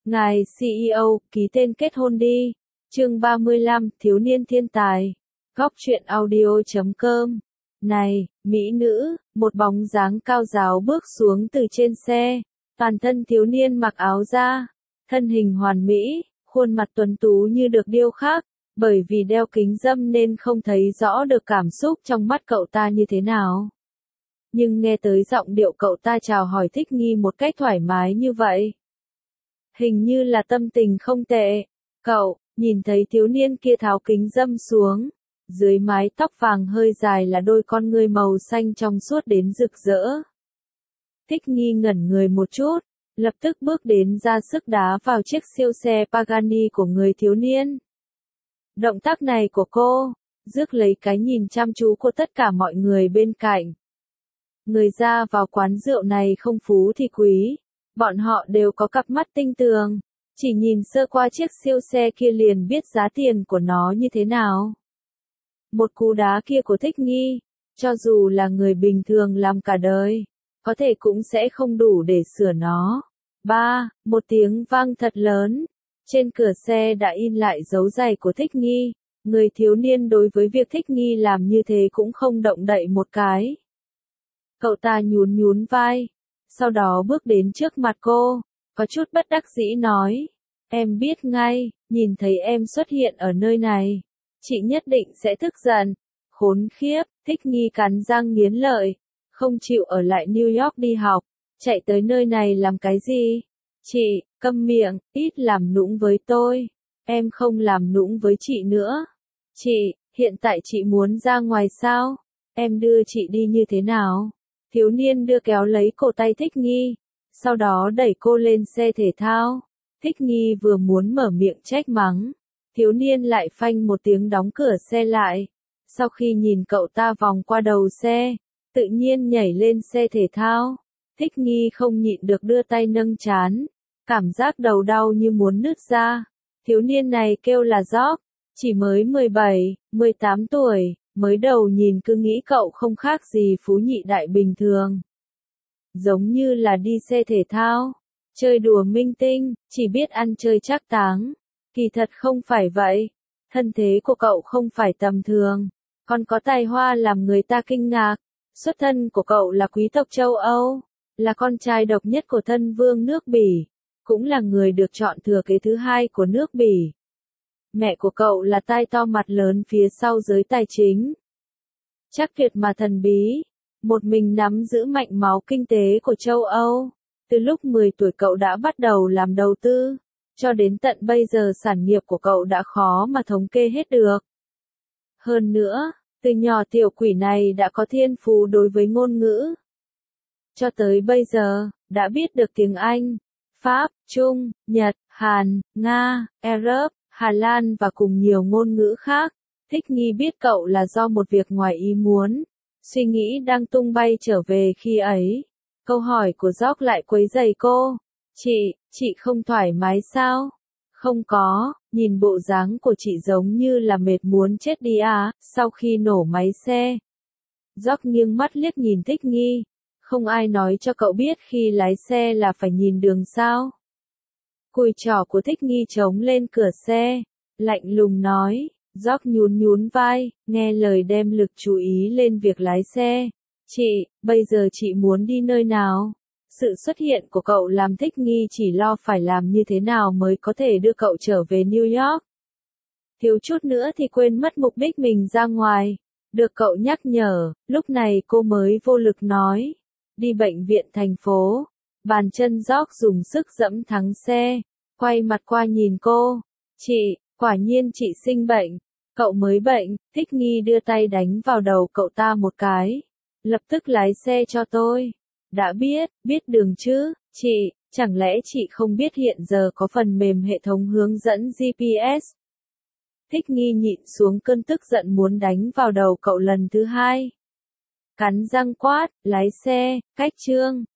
Ngài CEO, ký tên kết hôn đi. Chương 35, thiếu niên thiên tài. Góc truyện audio.com. Này, mỹ nữ, một bóng dáng cao ráo bước xuống từ trên xe. Toàn thân thiếu niên mặc áo da, thân hình hoàn mỹ, khuôn mặt tuấn tú như được điêu khắc. Bởi vì đeo kính râm nên không thấy rõ được cảm xúc trong mắt cậu ta như thế nào. Nhưng nghe tới giọng điệu cậu ta chào hỏi Thích Nghi một cách thoải mái như vậy. Hình như là tâm tình không tệ. Cậu, nhìn thấy thiếu niên kia tháo kính râm xuống. Dưới mái tóc vàng hơi dài là đôi con ngươi màu xanh trong suốt đến rực rỡ. Thích Nghi ngẩn người một chút, lập tức bước đến ra sức đá vào chiếc siêu xe Pagani của người thiếu niên. Động tác này của cô, rước lấy cái nhìn chăm chú của tất cả mọi người bên cạnh. Người ra vào quán rượu này không phú thì quý, bọn họ đều có cặp mắt tinh tường, chỉ nhìn sơ qua chiếc siêu xe kia liền biết giá tiền của nó như thế nào. Một cú đá kia của Thích Nghi, cho dù là người bình thường làm cả đời, có thể cũng sẽ không đủ để sửa nó. Một tiếng vang thật lớn. Trên cửa xe đã in lại dấu giày của Thích Nghi, người thiếu niên đối với việc Thích Nghi làm như thế cũng không động đậy một cái. Cậu ta nhún nhún vai, sau đó bước đến trước mặt cô, có chút bất đắc dĩ nói, em biết ngay, nhìn thấy em xuất hiện ở nơi này, chị nhất định sẽ tức giận. Khốn khiếp, Thích Nghi cắn răng nghiến lợi, không chịu ở lại New York đi học, chạy tới nơi này làm cái gì? Chị, câm miệng, ít làm nũng với tôi. Em không làm nũng với chị nữa. Chị, hiện tại chị muốn ra ngoài sao? Em đưa chị đi như thế nào? Thiếu niên đưa kéo lấy cổ tay Thích Nghi, sau đó đẩy cô lên xe thể thao. Thích Nghi vừa muốn mở miệng trách mắng, thiếu niên lại phanh một tiếng đóng cửa xe lại. Sau khi nhìn cậu ta vòng qua đầu xe, tự nhiên nhảy lên xe thể thao. Thích Nghi không nhịn được đưa tay nâng trán. Cảm giác đầu đau như muốn nứt ra. Thiếu niên này kêu là Jock, chỉ mới 17, 18 tuổi, mới đầu nhìn cứ nghĩ cậu không khác gì phú nhị đại bình thường. Giống như là đi xe thể thao, chơi đùa minh tinh, chỉ biết ăn chơi trác táng. Kỳ thật không phải vậy, thân thế của cậu không phải tầm thường, còn có tài hoa làm người ta kinh ngạc. Xuất thân của cậu là quý tộc châu Âu, là con trai độc nhất của thân vương nước Bỉ. Cũng là người được chọn thừa kế thứ hai của nước Bỉ. Mẹ của cậu là tai to mặt lớn phía sau giới tài chính. Chắc tuyệt mà thần bí, một mình nắm giữ mạnh máu kinh tế của châu Âu. Từ lúc 10 tuổi cậu đã bắt đầu làm đầu tư, cho đến tận bây giờ sản nghiệp của cậu đã khó mà thống kê hết được. Hơn nữa, từ nhỏ tiểu quỷ này đã có thiên phú đối với ngôn ngữ. Cho tới bây giờ, đã biết được tiếng Anh, Pháp, Trung, Nhật, Hàn, Nga, Ả Rập, Hà Lan và cùng nhiều ngôn ngữ khác. Thích Nghi biết cậu là do một việc ngoài ý muốn. Suy nghĩ đang tung bay trở về khi ấy. Câu hỏi của Jock lại quấy rầy cô. Chị không thoải mái sao? Không có, nhìn bộ dáng của chị giống như là mệt muốn chết đi à, sau khi nổ máy xe. Jock nghiêng mắt liếc nhìn Thích Nghi. Không ai nói cho cậu biết khi lái xe là phải nhìn đường sao. Cùi trỏ của Thích Nghi chống lên cửa xe, lạnh lùng nói, Jock nhún nhún vai, nghe lời đem lực chú ý lên việc lái xe. Chị, bây giờ chị muốn đi nơi nào? Sự xuất hiện của cậu làm Thích Nghi chỉ lo phải làm như thế nào mới có thể đưa cậu trở về New York. Thiếu chút nữa thì quên mất mục đích mình ra ngoài. Được cậu nhắc nhở, lúc này cô mới vô lực nói. Đi bệnh viện thành phố. Bàn chân Jock dùng sức giẫm thắng xe, quay mặt qua nhìn cô. Chị, quả nhiên chị sinh bệnh. Cậu mới bệnh. Thích Nghi đưa tay đánh vào đầu cậu ta một cái. Lập tức lái xe cho tôi. Đã biết đường chứ, chị, chẳng lẽ chị không biết hiện giờ có phần mềm hệ thống hướng dẫn GPS? Thích Nghi nhịn xuống cơn tức giận muốn đánh vào đầu cậu lần thứ hai. Cắn răng quát, lái xe, cách chương.